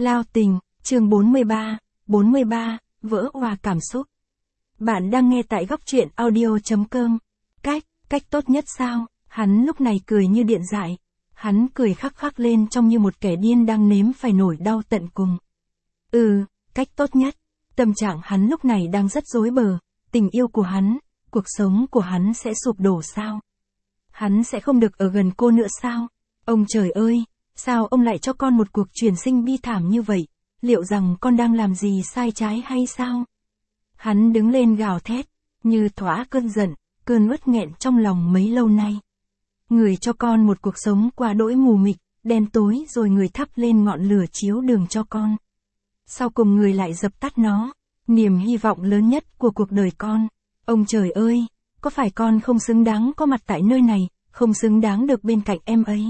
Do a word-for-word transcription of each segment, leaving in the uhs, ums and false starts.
Lao tình, chương bốn mươi ba, bốn mươi ba, vỡ òa cảm xúc. Bạn đang nghe tại góc truyện audio.com. Cách, cách tốt nhất sao? Hắn lúc này cười như điện dại. Hắn cười khắc khắc lên trông như một kẻ điên đang nếm phải nổi đau tận cùng. Ừ, cách tốt nhất. Tâm trạng hắn lúc này đang rất rối bời. Tình yêu của hắn, cuộc sống của hắn sẽ sụp đổ sao? Hắn sẽ không được ở gần cô nữa sao? Ông trời ơi, sao ông lại cho con một cuộc chuyển sinh bi thảm như vậy? Liệu rằng con đang làm gì sai trái hay sao? Hắn đứng lên gào thét, như thỏa cơn giận, cơn uất nghẹn trong lòng mấy lâu nay. Người cho con một cuộc sống qua đỗi mù mịt, đen tối rồi người thắp lên ngọn lửa chiếu đường cho con. Sau cùng người lại dập tắt nó, niềm hy vọng lớn nhất của cuộc đời con. Ông trời ơi, có phải con không xứng đáng có mặt tại nơi này, không xứng đáng được bên cạnh em ấy?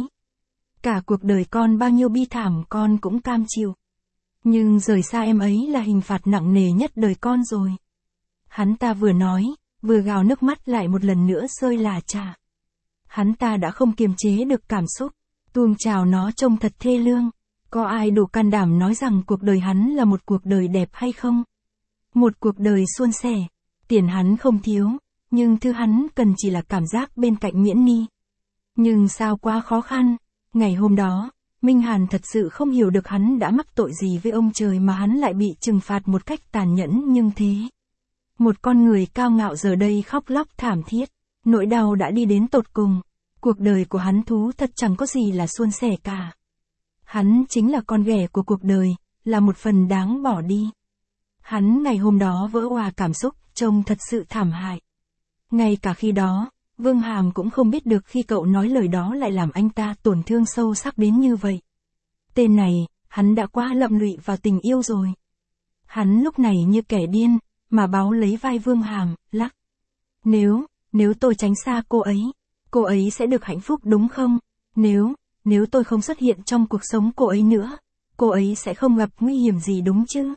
Cả cuộc đời con bao nhiêu bi thảm con cũng cam chịu. Nhưng rời xa em ấy là hình phạt nặng nề nhất đời con rồi. Hắn ta vừa nói, vừa gào nước mắt lại một lần nữa rơi lả chả. Hắn ta đã không kiềm chế được cảm xúc, tuôn trào nó trông thật thê lương. Có ai đủ can đảm nói rằng cuộc đời hắn là một cuộc đời đẹp hay không? Một cuộc đời suôn sẻ, tiền hắn không thiếu, nhưng thứ hắn cần chỉ là cảm giác bên cạnh Miễn Ni. Nhưng sao quá khó khăn, ngày hôm đó, Minh Hàn thật sự không hiểu được hắn đã mắc tội gì với ông trời mà hắn lại bị trừng phạt một cách tàn nhẫn nhưng thế. Một con người cao ngạo giờ đây khóc lóc thảm thiết, nỗi đau đã đi đến tột cùng, cuộc đời của hắn thú thật chẳng có gì là suôn sẻ cả. Hắn chính là con ghẻ của cuộc đời, là một phần đáng bỏ đi. Hắn ngày hôm đó vỡ òa cảm xúc, trông thật sự thảm hại. Ngay cả khi đó, Vương Hàm cũng không biết được khi cậu nói lời đó lại làm anh ta tổn thương sâu sắc đến như vậy. Tên này, hắn đã quá lậm lụy vào tình yêu rồi. Hắn lúc này như kẻ điên, mà báu lấy vai Vương Hàm, lắc. Nếu, nếu tôi tránh xa cô ấy, cô ấy sẽ được hạnh phúc đúng không? Nếu, nếu tôi không xuất hiện trong cuộc sống cô ấy nữa, cô ấy sẽ không gặp nguy hiểm gì đúng chứ?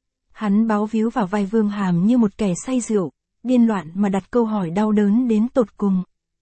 Hắn báu víu vào vai Vương Hàm như một kẻ say rượu, điên loạn mà đặt câu hỏi đau đớn đến tột cùng.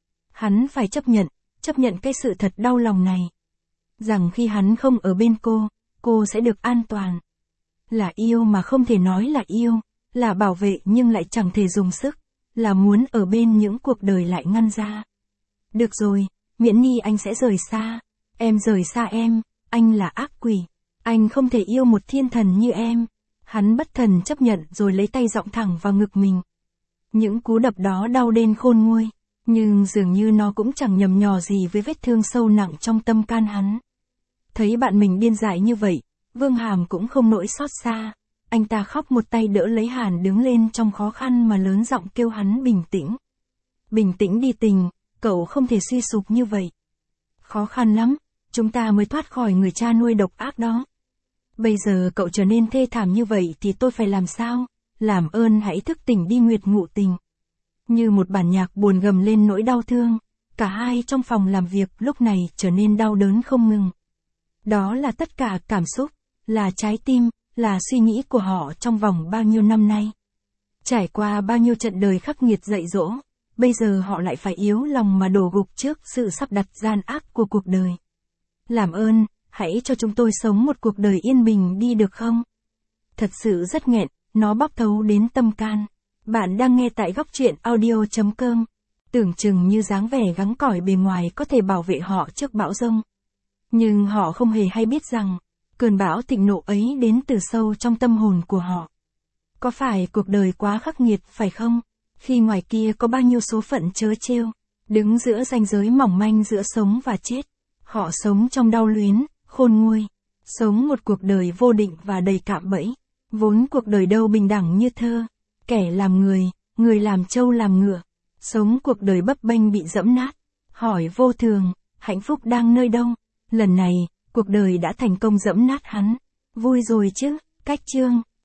Hắn phải chấp nhận, chấp nhận cái sự thật đau lòng này. Rằng khi hắn không ở bên cô, cô sẽ được an toàn. Là yêu mà không thể nói là yêu, là bảo vệ nhưng lại chẳng thể dùng sức, là muốn ở bên những cuộc đời lại ngăn ra. Được rồi, Miễn Ni anh sẽ rời xa, em rời xa em, anh là ác quỷ, anh không thể yêu một thiên thần như em. Hắn bất thần chấp nhận rồi lấy tay giọng thẳng vào ngực mình. Những cú đập đó đau đến khôn nguôi, nhưng dường như nó cũng chẳng nhầm nhò gì với vết thương sâu nặng trong tâm can hắn. Thấy bạn mình điên dại như vậy, Vương Hàm cũng không nỗi xót xa. Anh ta khóc một tay đỡ lấy Hàn đứng lên trong khó khăn mà lớn giọng kêu hắn bình tĩnh. Bình tĩnh đi Tình, cậu không thể suy sụp như vậy. Khó khăn lắm, chúng ta mới thoát khỏi người cha nuôi độc ác đó. Bây giờ cậu trở nên thê thảm như vậy thì tôi phải làm sao? Làm ơn hãy thức tỉnh đi Nguyệt Ngụ Tình. Như một bản nhạc buồn gầm lên nỗi đau thương, cả hai trong phòng làm việc lúc này trở nên đau đớn không ngừng. Đó là tất cả cảm xúc, là trái tim, là suy nghĩ của họ trong vòng bao nhiêu năm nay. Trải qua bao nhiêu trận đời khắc nghiệt dạy dỗ, bây giờ họ lại phải yếu lòng mà đổ gục trước sự sắp đặt gian ác của cuộc đời. Làm ơn, hãy cho chúng tôi sống một cuộc đời yên bình đi được không? Thật sự rất nghẹn, nó bóc thấu đến tâm can. Bạn đang nghe tại góc truyện audio.com. Tưởng chừng như dáng vẻ gắng cỏi bề ngoài có thể bảo vệ họ trước bão giông. Nhưng họ không hề hay biết rằng, cơn bão thịnh nộ ấy đến từ sâu trong tâm hồn của họ. Có phải cuộc đời quá khắc nghiệt phải không? Khi ngoài kia có bao nhiêu số phận trớ trêu, đứng giữa ranh giới mỏng manh giữa sống và chết. Họ sống trong đau luyến, khôn nguôi, sống một cuộc đời vô định và đầy cạm bẫy. Vốn cuộc đời đâu bình đẳng như thơ, kẻ làm người, người làm trâu làm ngựa, sống cuộc đời bấp bênh bị dẫm nát. Hỏi vô thường, hạnh phúc đang nơi đâu? Lần này, cuộc đời đã thành công dẫm nát hắn. Vui rồi chứ, cách chương.